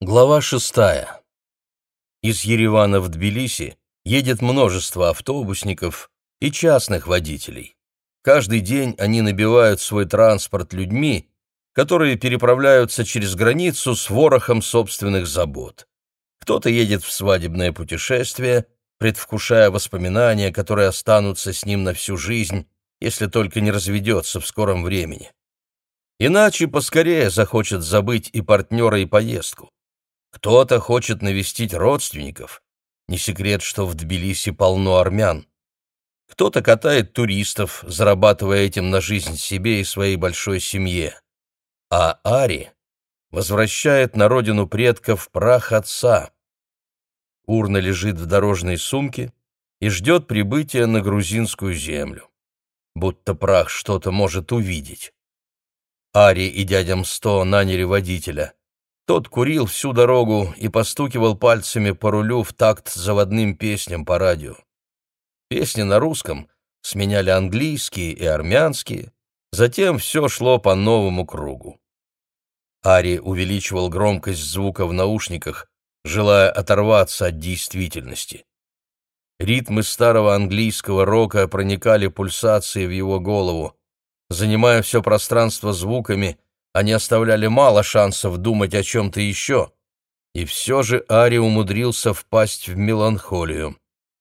Глава 6. Из Еревана в Тбилиси едет множество автобусников и частных водителей. Каждый день они набивают свой транспорт людьми, которые переправляются через границу с ворохом собственных забот. Кто-то едет в свадебное путешествие, предвкушая воспоминания, которые останутся с ним на всю жизнь, если только не разведется в скором времени. Иначе поскорее захочет забыть и партнера, и поездку. Кто-то хочет навестить родственников. Не секрет, что в Тбилиси полно армян. Кто-то катает туристов, зарабатывая этим на жизнь себе и своей большой семье. А Ари возвращает на родину предков прах отца. Урна лежит в дорожной сумке и ждет прибытия на грузинскую землю. Будто прах что-то может увидеть. Ари и дядя Мсто наняли водителя. Тот курил всю дорогу и постукивал пальцами по рулю в такт заводным песням по радио. Песни на русском сменяли английские и армянские, затем все шло по новому кругу. Ари увеличивал громкость звука в наушниках, желая оторваться от действительности. Ритмы старого английского рока проникали пульсацией в его голову. Занимая все пространство звуками, они оставляли мало шансов думать о чем-то еще, и все же Ари умудрился впасть в меланхолию.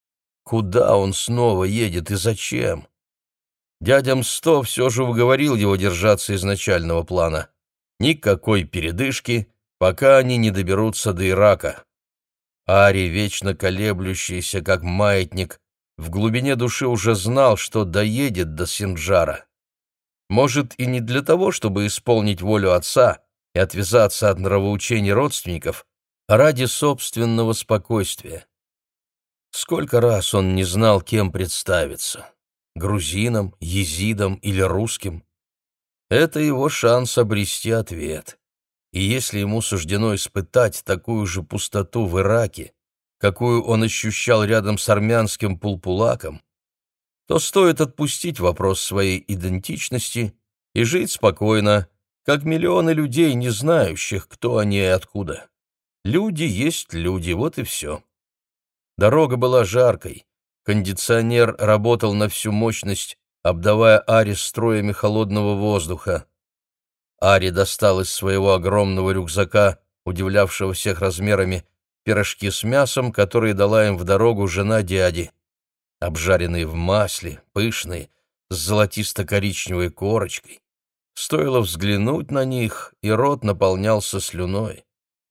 Куда он снова едет и зачем? Дядя Мсто все же уговорил его держаться изначального плана. Никакой передышки, пока они не доберутся до Ирака. Ари, вечно колеблющийся, как маятник, в глубине души уже знал, что доедет до Синджара. Может, и не для того, чтобы исполнить волю отца и отвязаться от нравоучений родственников, а ради собственного спокойствия. Сколько раз он не знал, кем представиться — грузином, езидом или русским. Это его шанс обрести ответ. И если ему суждено испытать такую же пустоту в Ираке, какую он ощущал рядом с армянским Пулпулаком, то стоит отпустить вопрос своей идентичности и жить спокойно, как миллионы людей, не знающих, кто они и откуда. Люди есть люди, вот и все. Дорога была жаркой, кондиционер работал на всю мощность, обдавая Ари струями холодного воздуха. Ари достал из своего огромного рюкзака, удивлявшего всех размерами, пирожки с мясом, которые дала им в дорогу жена дяди. Обжаренные в масле, пышные, с золотисто-коричневой корочкой. Стоило взглянуть на них, и рот наполнялся слюной.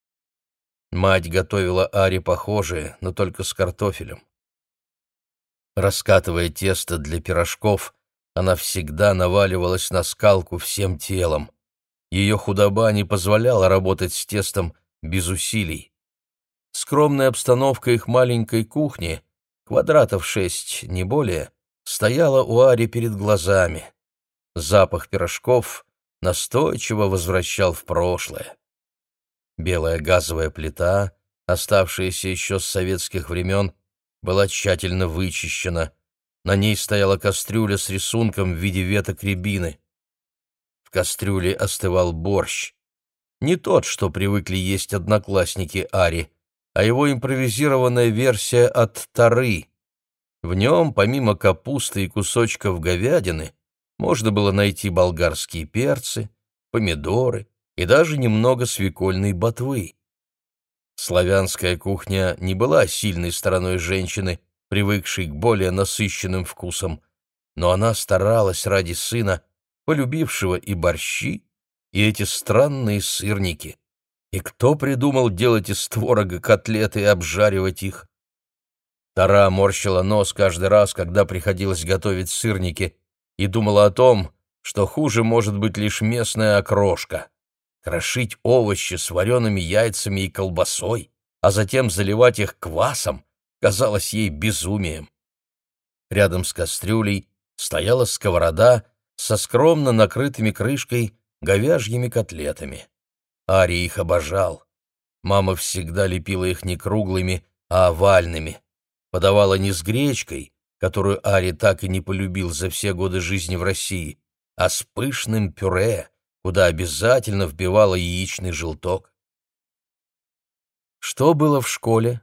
Мать готовила Ари похожее, но только с картофелем. Раскатывая тесто для пирожков, она всегда наваливалась на скалку всем телом. Ее худоба не позволяла работать с тестом без усилий. Скромная обстановка их маленькой кухни, квадратов 6, не более, стояла у Ари перед глазами. Запах пирожков настойчиво возвращал в прошлое. Белая газовая плита, оставшаяся еще с советских времен, была тщательно вычищена. На ней стояла кастрюля с рисунком в виде веток рябины. В кастрюле остывал борщ. Не тот, что привыкли есть одноклассники Ари, а его импровизированная версия от тары. В нем, помимо капусты и кусочков говядины, можно было найти болгарские перцы, помидоры и даже немного свекольной ботвы. Славянская кухня не была сильной стороной женщины, привыкшей к более насыщенным вкусам, но она старалась ради сына, полюбившего и борщи, и эти странные сырники. И кто придумал делать из творога котлеты и обжаривать их? Тара морщила нос каждый раз, когда приходилось готовить сырники, и думала о том, что хуже может быть лишь местная окрошка. Крошить овощи с вареными яйцами и колбасой, а затем заливать их квасом, казалось ей безумием. Рядом с кастрюлей стояла сковорода со скромно накрытыми крышкой говяжьими котлетами. Ари их обожал. Мама всегда лепила их не круглыми, а овальными. Подавала не с гречкой, которую Ари так и не полюбил за все годы жизни в России, а с пышным пюре, куда обязательно вбивала яичный желток. Что было в школе?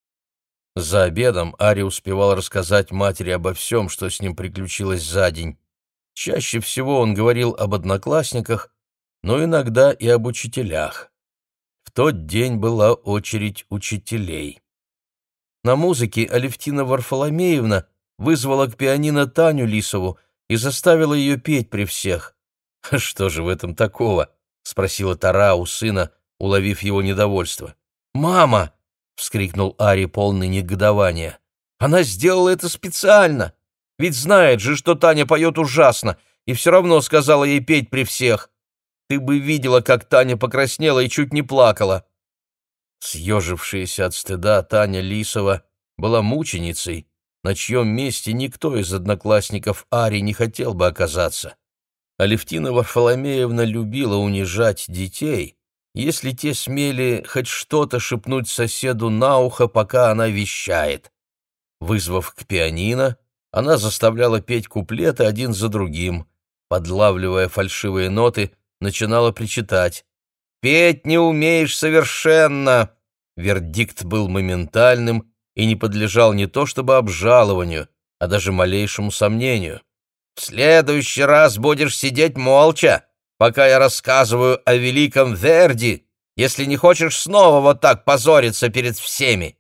За обедом Ари успевал рассказать матери обо всем, что с ним приключилось за день. Чаще всего он говорил об одноклассниках, но иногда и об учителях. В тот день была очередь учителей. На музыке Алевтина Варфоломеевна вызвала к пианино Таню Лисову и заставила ее петь при всех. «Что же в этом такого?» — спросила Тара у сына, уловив его недовольство. «Мама!» — вскрикнул Ари, полный негодования. «Она сделала это специально! Ведь знает же, что Таня поет ужасно, и все равно сказала ей петь при всех. Ты бы видела, как Таня покраснела и чуть не плакала». Съежившаяся от стыда Таня Лисова была мученицей, на чьем месте никто из одноклассников Ари не хотел бы оказаться. Алевтина Варфоломеевна любила унижать детей, если те смели хоть что-то шепнуть соседу на ухо, пока она вещает. Вызвав к пианино, она заставляла петь куплеты один за другим, подлавливая фальшивые ноты, начинала причитать. «Петь не умеешь совершенно!» Вердикт был моментальным и не подлежал не то чтобы обжалованию, а даже малейшему сомнению. «В следующий раз будешь сидеть молча, пока я рассказываю о великом Верди, если не хочешь снова вот так позориться перед всеми».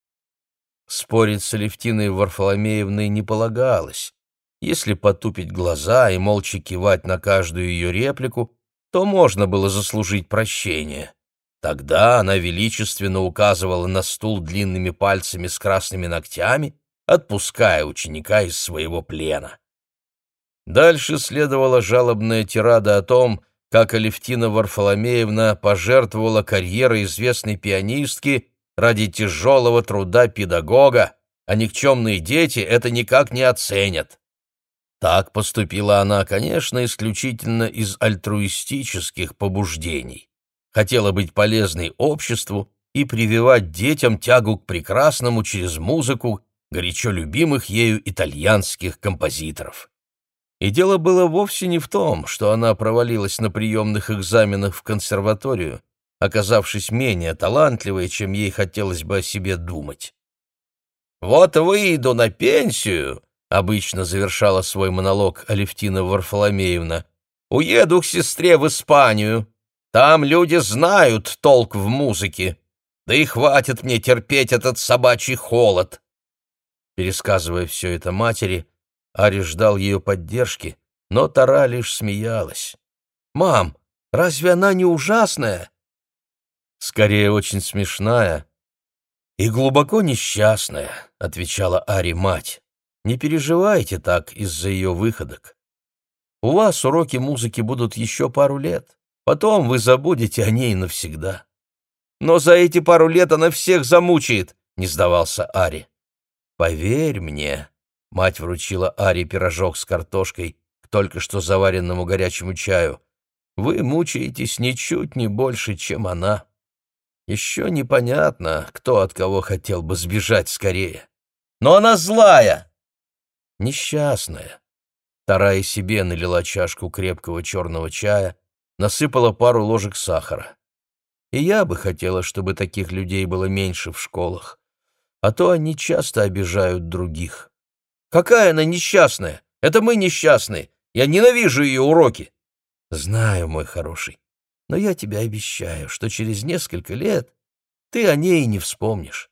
Спорить с Алевтиной Варфоломеевной не полагалось. Если потупить глаза и молча кивать на каждую ее реплику, то можно было заслужить прощение. Тогда она величественно указывала на стул длинными пальцами с красными ногтями, отпуская ученика из своего плена. Дальше следовала жалобная тирада о том, как Алевтина Варфоломеевна пожертвовала карьерой известной пианистки ради тяжелого труда педагога, а никчемные дети это никак не оценят. Так поступила она, конечно, исключительно из альтруистических побуждений. Хотела быть полезной обществу и прививать детям тягу к прекрасному через музыку горячо любимых ею итальянских композиторов. И дело было вовсе не в том, что она провалилась на приемных экзаменах в консерваторию, оказавшись менее талантливой, чем ей хотелось бы о себе думать. «Вот выйду на пенсию», — обычно завершала свой монолог Алевтина Варфоломеевна, «уеду к сестре в Испанию. Там люди знают толк в музыке. Да и хватит мне терпеть этот собачий холод». Пересказывая все это матери, Ари ждал ее поддержки, но Тара лишь смеялась. «Мам, разве она не ужасная?» «Скорее, очень смешная и глубоко несчастная», — отвечала Ари мать. «Не переживайте так из-за ее выходок. У вас уроки музыки будут еще пару лет, потом вы забудете о ней навсегда». «Но за эти пару лет она всех замучает», — не сдавался Ари. «Поверь мне», — мать вручила Ари пирожок с картошкой к только что заваренному горячему чаю, «вы мучаетесь ничуть не больше, чем она. Еще непонятно, кто от кого хотел бы сбежать скорее. Но она злая!» «Несчастная». Тара и себе налила чашку крепкого черного чая, насыпала пару ложек сахара. «И я бы хотела, чтобы таких людей было меньше в школах, а то они часто обижают других». «Какая она несчастная? Это мы несчастные. Я ненавижу ее уроки». «Знаю, мой хороший, но я тебе обещаю, что через несколько лет ты о ней не вспомнишь».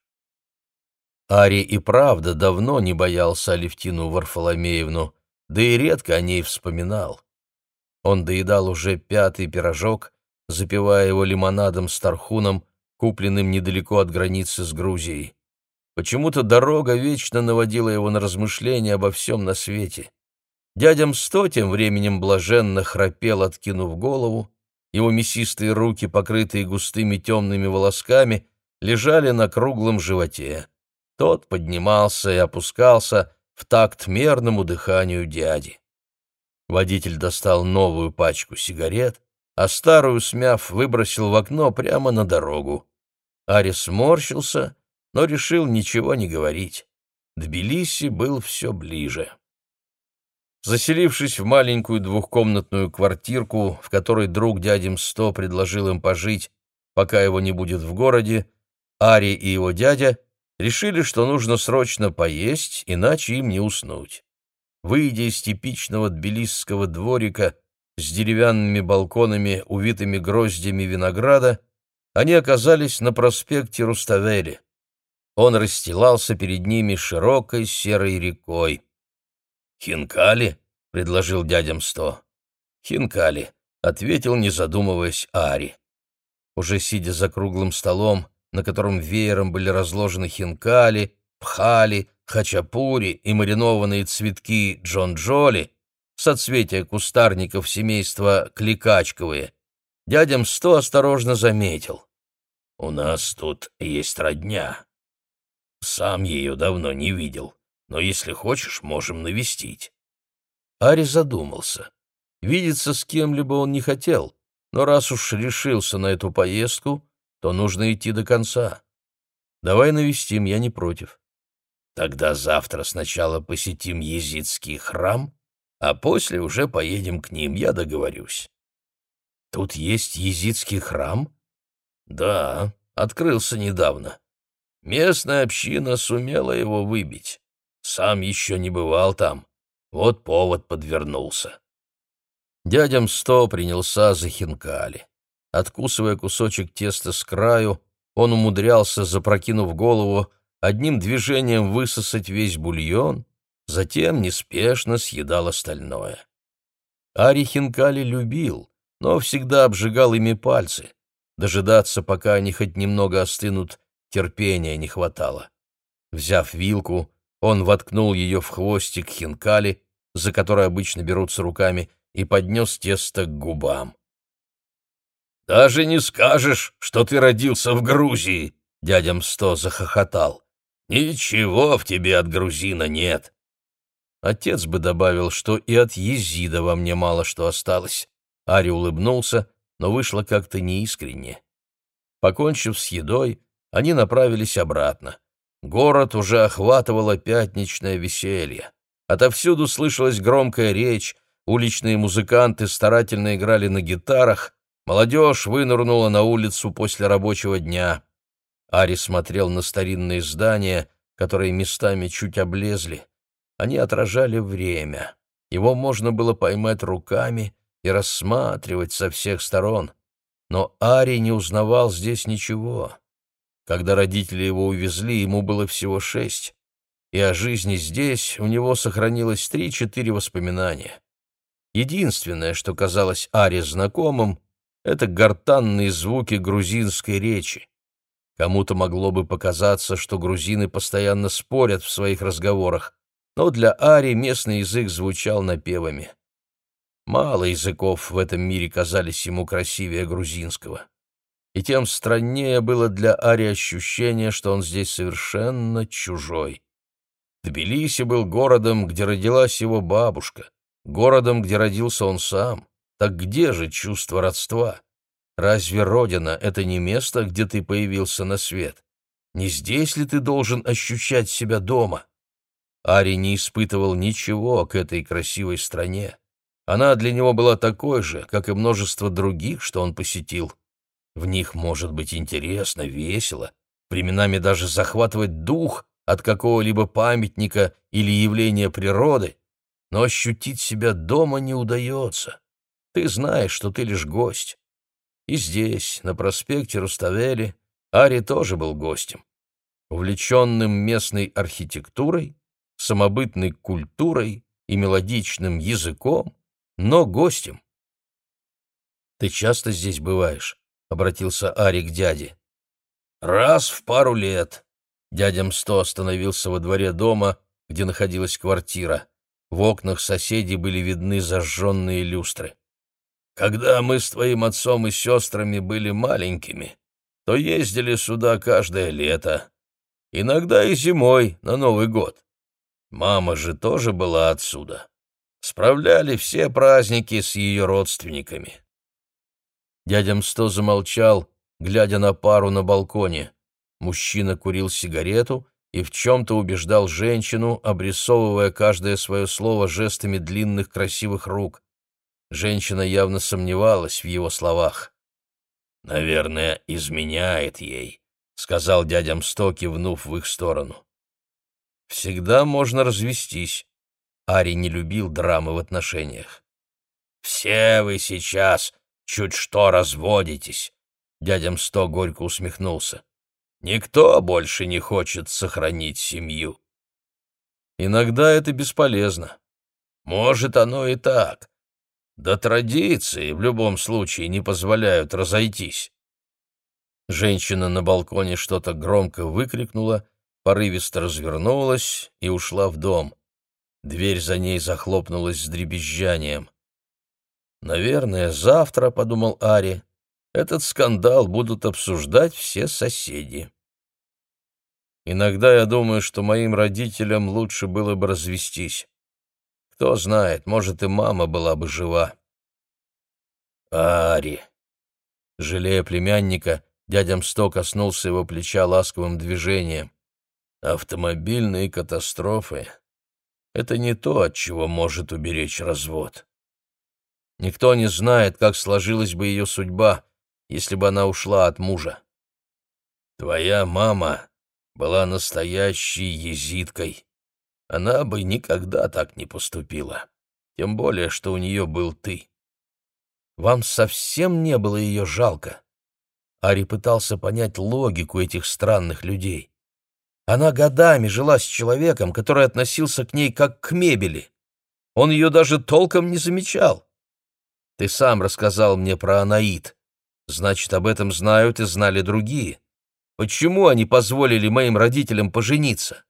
Ари и правда давно не боялся Алевтину Варфоломеевну, да и редко о ней вспоминал. Он доедал уже 5-й пирожок, запивая его лимонадом с тархуном, купленным недалеко от границы с Грузией. Почему-то дорога вечно наводила его на размышления обо всем на свете. Дядя Мсто тем временем блаженно храпел, откинув голову. Его мясистые руки, покрытые густыми темными волосками, лежали на круглом животе. Тот поднимался и опускался в такт мерному дыханию дяди. Водитель достал новую пачку сигарет, а старую, смяв, выбросил в окно прямо на дорогу. Ари сморщился, но решил ничего не говорить. Тбилиси был все ближе. Заселившись в маленькую двухкомнатную квартирку, в которой друг дяди Мсто предложил им пожить, пока его не будет в городе, Ари и его дядя решили, что нужно срочно поесть, иначе им не уснуть. Выйдя из типичного тбилисского дворика с деревянными балконами, увитыми гроздями винограда, они оказались на проспекте Руставели. Он расстилался перед ними широкой серой рекой. «Хинкали?» — предложил дядям Сто. «Хинкали», — ответил, не задумываясь, Ари. Уже сидя за круглым столом, на котором веером были разложены хинкали, пхали, хачапури и маринованные цветки джонджоли, соцветия кустарников семейства кликачковые, дядям Сто осторожно заметил: «У нас тут есть родня. Сам ее давно не видел, но если хочешь, можем навестить». Ари задумался. Видеться с кем-либо он не хотел, но раз уж решился на эту поездку, то нужно идти до конца. «Давай навестим, я не против». «Тогда завтра сначала посетим езидский храм, а после уже поедем к ним, я договорюсь». «Тут есть езидский храм?» «Да, открылся недавно. Местная община сумела его выбить. Сам еще не бывал там. Вот повод подвернулся». Дядям Сто принялся за хинкали. Откусывая кусочек теста с краю, он умудрялся, запрокинув голову, одним движением высосать весь бульон, затем неспешно съедал остальное. Ари хинкали любил, но всегда обжигал ими пальцы. Дожидаться, пока они хоть немного остынут, терпения не хватало. Взяв вилку, он воткнул ее в хвостик хинкали, за который обычно берутся руками, и поднес тесто к губам. «Даже не скажешь, что ты родился в Грузии!» — дядям Сто захохотал. «Ничего в тебе от грузина нет!» Отец бы добавил, что и от езида во мне мало что осталось. Ари улыбнулся, но вышло как-то неискренне. Покончив с едой, они направились обратно. Город уже охватывало пятничное веселье. Отовсюду слышалась громкая речь, уличные музыканты старательно играли на гитарах, молодежь вынырнула на улицу после рабочего дня. Ари смотрел на старинные здания, которые местами чуть облезли. Они отражали время. Его можно было поймать руками и рассматривать со всех сторон. Но Ари не узнавал здесь ничего. Когда родители его увезли, ему было всего 6, и о жизни здесь у него сохранилось 3-4 воспоминания. Единственное, что казалось Ари знакомым, это гортанные звуки грузинской речи. Кому-то могло бы показаться, что грузины постоянно спорят в своих разговорах, но для Ари местный язык звучал напевами. Мало языков в этом мире казались ему красивее грузинского. И тем страннее было для Ари ощущение, что он здесь совершенно чужой. Тбилиси был городом, где родилась его бабушка, городом, где родился он сам. Так где же чувство родства? Разве родина — это не место, где ты появился на свет? Не здесь ли ты должен ощущать себя дома? Ари не испытывал ничего к этой красивой стране. Она для него была такой же, как и множество других, что он посетил. В них может быть интересно, весело, временами даже захватывать дух от какого-либо памятника или явления природы, но ощутить себя дома не удается. Ты знаешь, что ты лишь гость. И здесь, на проспекте Руставели, Ари тоже был гостем. Увлеченным местной архитектурой, самобытной культурой и мелодичным языком, но гостем. «Ты часто здесь бываешь?» — обратился Ари к дяде. «Раз в пару лет». Дядям Сто остановился во дворе дома, где находилась квартира. В окнах соседей были видны зажженные люстры. «Когда мы с твоим отцом и сестрами были маленькими, то ездили сюда каждое лето, иногда и зимой на Новый год. Мама же тоже была отсюда. Справляли все праздники с ее родственниками». Дядя Сто замолчал, глядя на пару на балконе. Мужчина курил сигарету и в чем-то убеждал женщину, обрисовывая каждое свое слово жестами длинных красивых рук. Женщина явно сомневалась в его словах. «Наверное, изменяет ей», — сказал дядя Мсто, кивнув в их сторону. «Всегда можно развестись». Ари не любил драмы в отношениях. «Все вы сейчас чуть что разводитесь», — дядя Мсто горько усмехнулся. «Никто больше не хочет сохранить семью». «Иногда это бесполезно». «Может, оно и так. Да традиции в любом случае не позволяют разойтись». Женщина на балконе что-то громко выкрикнула, порывисто развернулась и ушла в дом. Дверь за ней захлопнулась с дребезжанием. «Наверное, завтра, — подумал Ари, — этот скандал будут обсуждать все соседи. Иногда я думаю, что моим родителям лучше было бы развестись. Кто знает, может, и мама была бы жива». «Ари!» Жалея племянника, дядя Мсто коснулся его плеча ласковым движением. «Автомобильные катастрофы — это не то, от чего может уберечь развод. Никто не знает, как сложилась бы ее судьба, если бы она ушла от мужа. Твоя мама была настоящей езидкой. Она бы никогда так не поступила, тем более, что у нее был ты. Вам совсем не было ее жалко?» Ари пытался понять логику этих странных людей. Она годами жила с человеком, который относился к ней как к мебели. Он ее даже толком не замечал. Ты сам рассказал мне про Анаит. Значит, об этом знают и знали другие. Почему они позволили моим родителям пожениться?»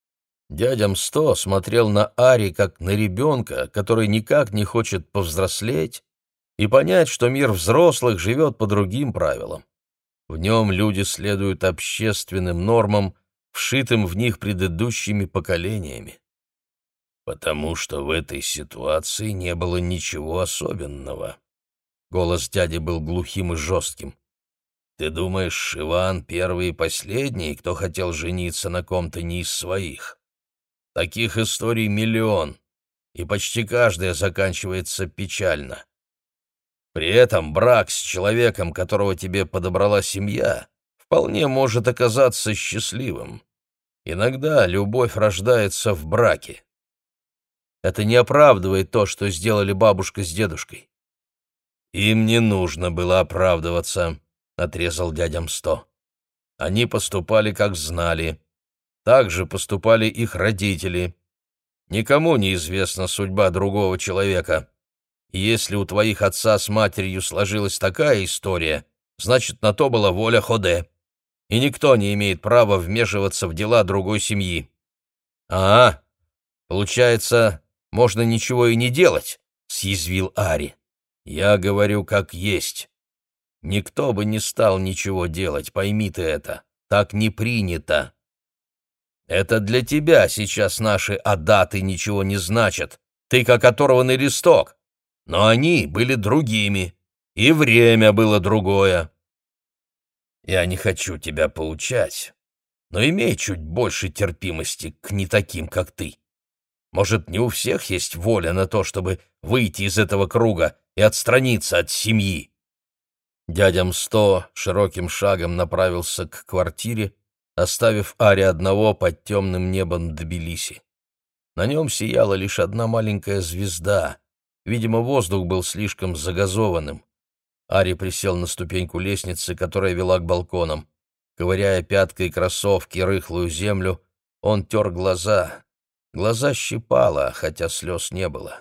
Дядя Мсто смотрел на Ари как на ребенка, который никак не хочет повзрослеть и понять, что мир взрослых живет по другим правилам. В нем люди следуют общественным нормам, вшитым в них предыдущими поколениями. «Потому что в этой ситуации не было ничего особенного». Голос дяди был глухим и жестким. «Ты думаешь, Шиван первый и последний, кто хотел жениться на ком-то не из своих? Таких историй миллион, и почти каждая заканчивается печально. При этом брак с человеком, которого тебе подобрала семья, вполне может оказаться счастливым. Иногда любовь рождается в браке. Это не оправдывает то, что сделали бабушка с дедушкой». «Им не нужно было оправдываться», — отрезал дядя Мсто. «Они поступали, как знали. Так же поступали их родители. Никому не известна судьба другого человека. И если у твоих отца с матерью сложилась такая история, значит, на то была воля Ходе. И никто не имеет права вмешиваться в дела другой семьи». «А, получается, можно ничего и не делать», — съязвил Ари. «Я говорю, как есть. Никто бы не стал ничего делать, пойми ты это. Так не принято. Это для тебя сейчас наши адаты ничего не значат, ты как оторванный листок. Но они были другими, и время было другое. Я не хочу тебя поучать, но имей чуть больше терпимости к не таким, как ты. Может, не у всех есть воля на то, чтобы выйти из этого круга и отстраниться от семьи». Дядя Мсто широким шагом направился к квартире, оставив Ари одного под темным небом Тбилиси. На нем сияла лишь одна маленькая звезда. Видимо, воздух был слишком загазованным. Ари присел на ступеньку лестницы, которая вела к балконам. Ковыряя пяткой кроссовки рыхлую землю, он тер глаза. Глаза щипало, хотя слез не было.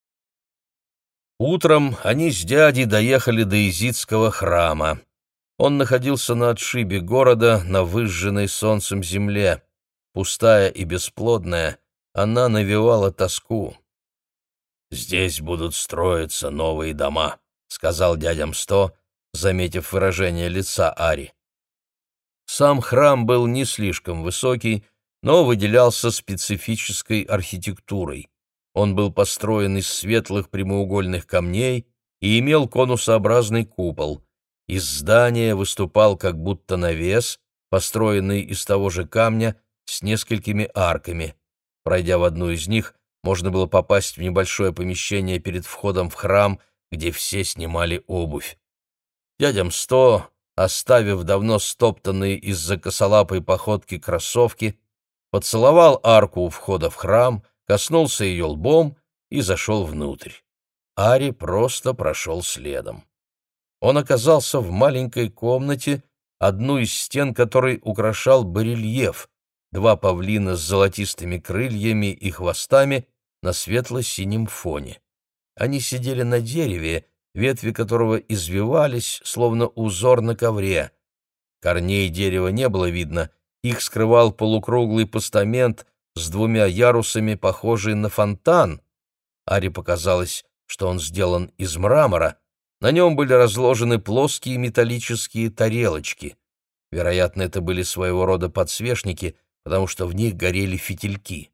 Утром они с дядей доехали до Изидского храма. Он находился на отшибе города, на выжженной солнцем земле. Пустая и бесплодная, она навевала тоску. «Здесь будут строиться новые дома», — сказал дядя Мсто, заметив выражение лица Ари. Сам храм был не слишком высокий, но выделялся специфической архитектурой. Он был построен из светлых прямоугольных камней и имел конусообразный купол. Из здания выступал как будто навес, построенный из того же камня с несколькими арками. Пройдя в одну из них, можно было попасть в небольшое помещение перед входом в храм, где все снимали обувь. Дядя Мсто оставив давно стоптанные из-за косолапой походки кроссовки, поцеловал арку у входа в храм, коснулся ее лбом и зашел внутрь. Ари просто прошел следом. Он оказался в маленькой комнате, одну из стен которой украшал барельеф, два павлина с золотистыми крыльями и хвостами на светло-синем фоне. Они сидели на дереве, ветви которого извивались, словно узор на ковре. Корней дерева не было видно, их скрывал полукруглый постамент с двумя ярусами, похожий на фонтан. Ари показалось, что он сделан из мрамора. На нем были разложены плоские металлические тарелочки. Вероятно, это были своего рода подсвечники, потому что в них горели фитильки.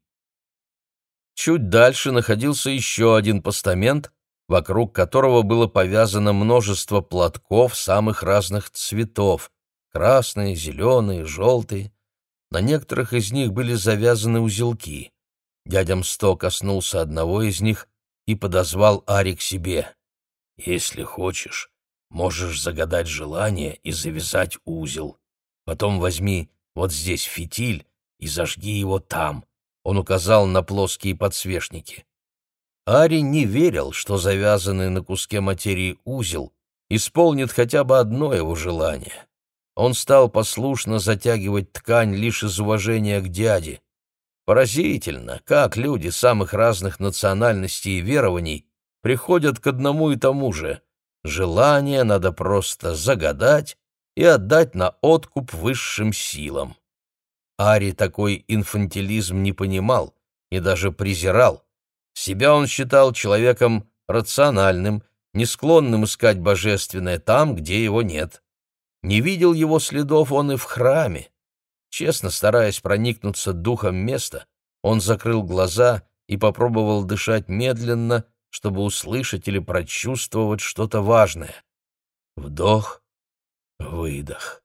Чуть дальше находился еще один постамент, вокруг которого было повязано множество платков самых разных цветов — красные, зеленые, желтые. На некоторых из них были завязаны узелки. Дядя Мсто коснулся одного из них и подозвал Ари к себе. «Если хочешь, можешь загадать желание и завязать узел. Потом возьми вот здесь фитиль и зажги его там». Он указал на плоские подсвечники. Ари не верил, что завязанный на куске материи узел исполнит хотя бы одно его желание. Он стал послушно затягивать ткань лишь из уважения к дяде. Поразительно, как люди самых разных национальностей и верований приходят к одному и тому же. Желание надо просто загадать и отдать на откуп высшим силам. Ари такой инфантилизм не понимал и даже презирал. Себя он считал человеком рациональным, не склонным искать божественное там, где его нет. Не видел его следов он и в храме. Честно стараясь проникнуться духом места, он закрыл глаза и попробовал дышать медленно, чтобы услышать или прочувствовать что-то важное. Вдох, выдох.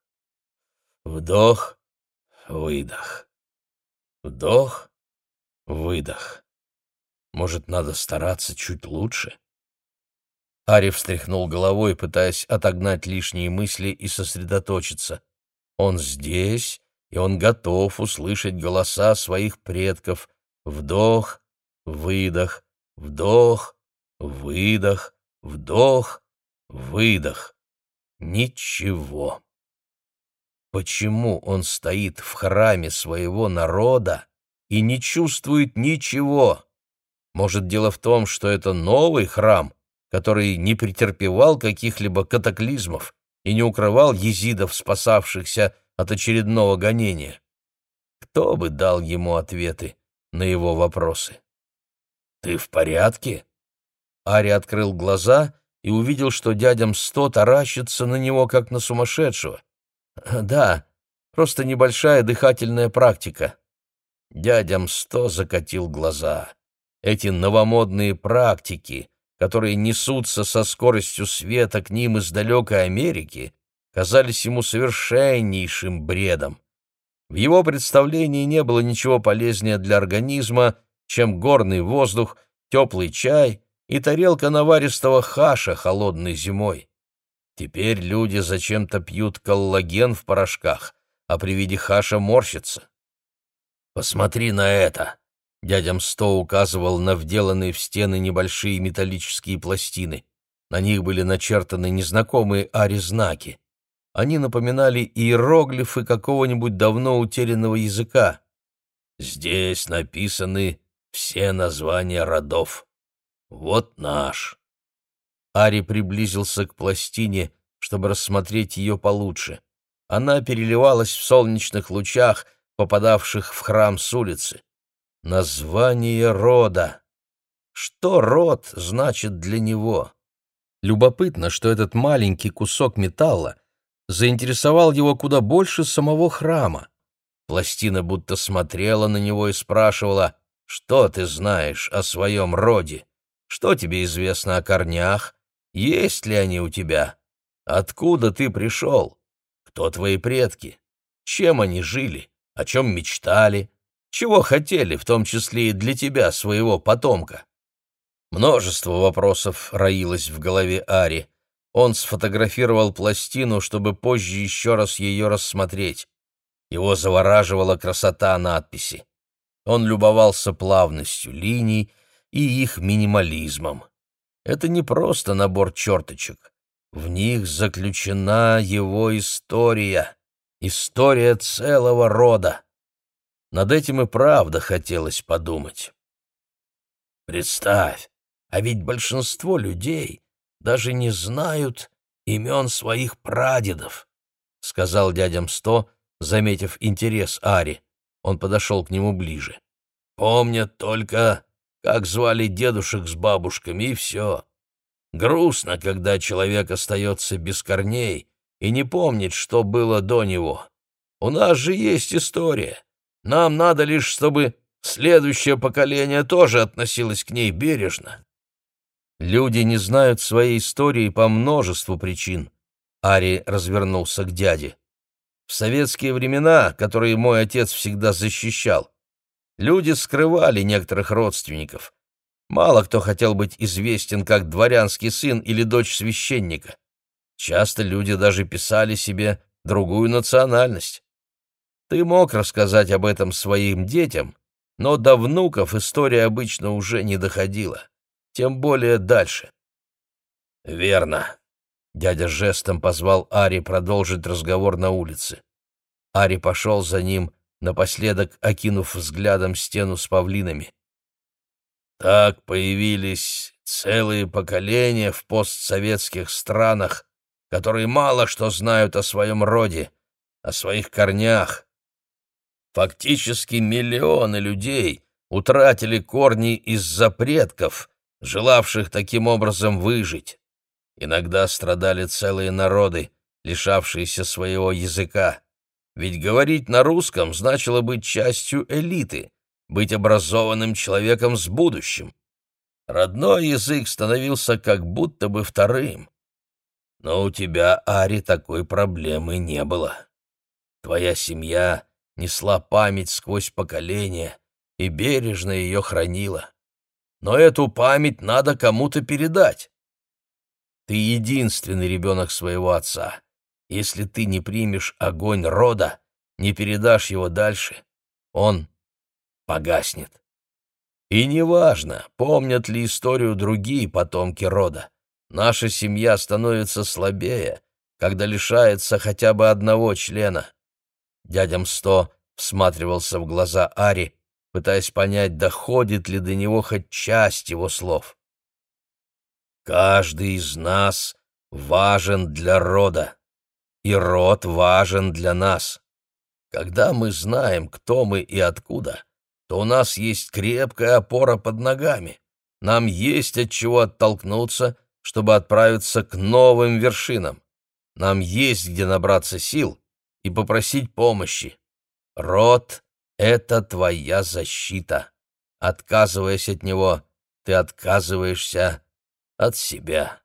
Вдох, выдох. Вдох, выдох. Может, надо стараться чуть лучше? Ари встряхнул головой, пытаясь отогнать лишние мысли и сосредоточиться. Он здесь, и он готов услышать голоса своих предков. Вдох, выдох, вдох, выдох, вдох, выдох. Ничего. Почему он стоит в храме своего народа и не чувствует ничего? Может, дело в том, что это новый храм, который не претерпевал каких-либо катаклизмов и не укрывал езидов, спасавшихся от очередного гонения? Кто бы дал ему ответы на его вопросы? «Ты в порядке?» Ари открыл глаза и увидел, что дядя Мсто таращится на него, как на сумасшедшего. «Да, просто небольшая дыхательная практика». Дядя Мсто закатил глаза. Эти новомодные практики, которые несутся со скоростью света к ним из далекой Америки, казались ему совершеннейшим бредом. В его представлении не было ничего полезнее для организма, чем горный воздух, теплый чай и тарелка наваристого хаша холодной зимой. Теперь люди зачем-то пьют коллаген в порошках, а при виде хаша морщатся. «Посмотри на это!» Дядя Мсто указывал на вделанные в стены небольшие металлические пластины. На них были начертаны незнакомые Ари знаки. Они напоминали иероглифы какого-нибудь давно утерянного языка. Здесь написаны все названия родов. Вот наш. Ари приблизился к пластине, чтобы рассмотреть ее получше. Она переливалась в солнечных лучах, попадавших в храм с улицы. Название рода. Что род значит для него? Любопытно, что этот маленький кусок металла заинтересовал его куда больше самого храма. Пластина будто смотрела на него и спрашивала: «Что ты знаешь о своем роде? Что тебе известно о корнях? Есть ли они у тебя? Откуда ты пришел? Кто твои предки? Чем они жили? О чем мечтали? Чего хотели, в том числе и для тебя, своего потомка?» Множество вопросов роилось в голове Ари. Он сфотографировал пластину, чтобы позже еще раз ее рассмотреть. Его завораживала красота надписи. Он любовался плавностью линий и их минимализмом. Это не просто набор черточек. В них заключена его история, история целого рода. Над этим и правда хотелось подумать. Представь, а ведь большинство людей даже не знают имен своих прадедов, — сказал дядя Мсто, заметив интерес Ари. Он подошел к нему ближе. Помнят только, как звали дедушек с бабушками, и все. Грустно, когда человек остается без корней и не помнит, что было до него. У нас же есть история. Нам надо лишь, чтобы следующее поколение тоже относилось к ней бережно. Люди не знают своей истории по множеству причин. Ари развернулся к дяде. В советские времена, которые мой отец всегда защищал, люди скрывали некоторых родственников. Мало кто хотел быть известен как дворянский сын или дочь священника. Часто люди даже писали себе другую национальность. Ты мог рассказать об этом своим детям, но до внуков история обычно уже не доходила, тем более дальше. Верно. Дядя жестом позвал Ари продолжить разговор на улице. Ари пошел за ним, напоследок окинув взглядом стену с павлинами. Так появились целые поколения в постсоветских странах, которые мало что знают о своем роде, о своих корнях. Фактически миллионы людей утратили корни из-за предков, желавших таким образом выжить. Иногда страдали целые народы, лишавшиеся своего языка. Ведь говорить на русском значило быть частью элиты, быть образованным человеком с будущим. Родной язык становился как будто бы вторым. Но у тебя, Ари, такой проблемы не было. Твоя семья несла память сквозь поколения и бережно ее хранила. Но эту память надо кому-то передать. Ты единственный ребенок своего отца. Если ты не примешь огонь рода, не передашь его дальше, он погаснет. И неважно, помнят ли историю другие потомки рода. Наша семья становится слабее, когда лишается хотя бы одного члена. Дядя Мсто всматривался в глаза Ари, пытаясь понять, доходит ли до него хоть часть его слов. Каждый из нас важен для рода, и род важен для нас. Когда мы знаем, кто мы и откуда, то у нас есть крепкая опора под ногами. Нам есть от чего оттолкнуться, чтобы отправиться к новым вершинам. Нам есть где набраться сил и попросить помощи. Род — это твоя защита. Отказываясь от него, ты отказываешься от себя.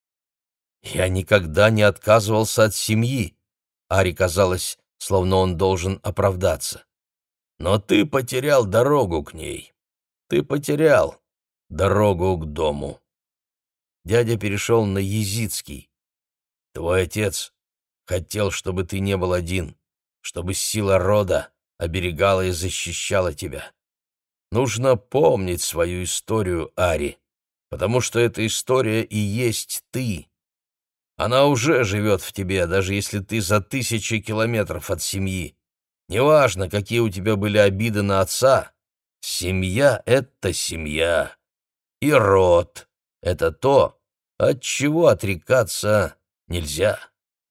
Я никогда не отказывался от семьи. Ари казалось, словно он должен оправдаться. Но ты потерял дорогу к ней. Ты потерял дорогу к дому. Дядя перешел на езидский. Твой отец хотел, чтобы ты не был один, чтобы сила рода оберегала и защищала тебя. Нужно помнить свою историю, Ари, потому что эта история и есть ты. Она уже живет в тебе, даже если ты за 1000 километров от семьи. Неважно, какие у тебя были обиды на отца, семья — это семья. И род — это то, от чего отрекаться нельзя.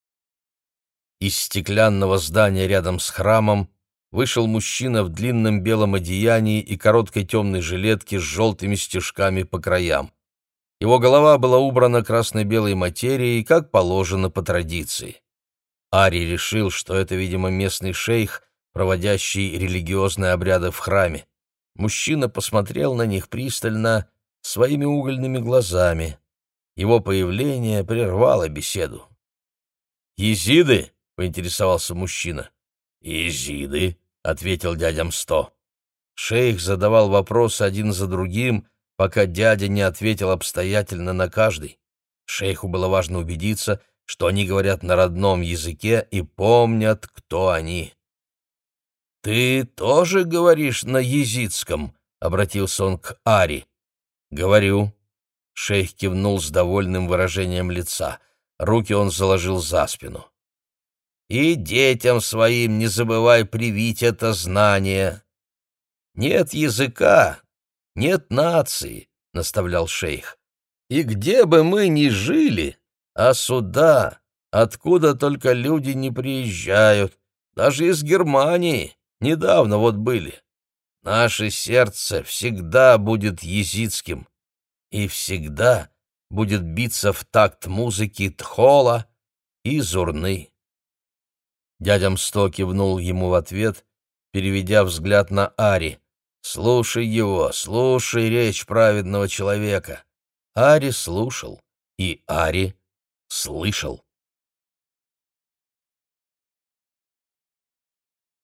Из стеклянного здания рядом с храмом вышел мужчина в длинном белом одеянии и короткой темной жилетке с желтыми стежками по краям. Его голова была убрана красно-белой материей, как положено по традиции. Ари решил, что это, видимо, местный шейх, проводящий религиозные обряды в храме. Мужчина посмотрел на них пристально, своими угольными глазами. Его появление прервало беседу. «Езиды?» — поинтересовался мужчина. «Езиды», — ответил дядя Мсто. Шейх задавал вопросы один за другим, пока дядя не ответил обстоятельно на каждый. Шейху было важно убедиться, что они говорят на родном языке и помнят, кто они. «Ты тоже говоришь на езидском?» — обратился он к Ари. «Говорю». Шейх кивнул с довольным выражением лица. Руки он заложил за спину. «И детям своим не забывай привить это знание. Нет языка, нет нации», — наставлял шейх. «И где бы мы ни жили, а сюда, откуда только люди не приезжают, даже из Германии, недавно вот были, наше сердце всегда будет езидским и всегда будет биться в такт музыки тхола и зурны». Дядя Мсто кивнул ему в ответ, переведя взгляд на Ари. «Слушай его, слушай речь праведного человека». Ари слушал, и Ари слышал.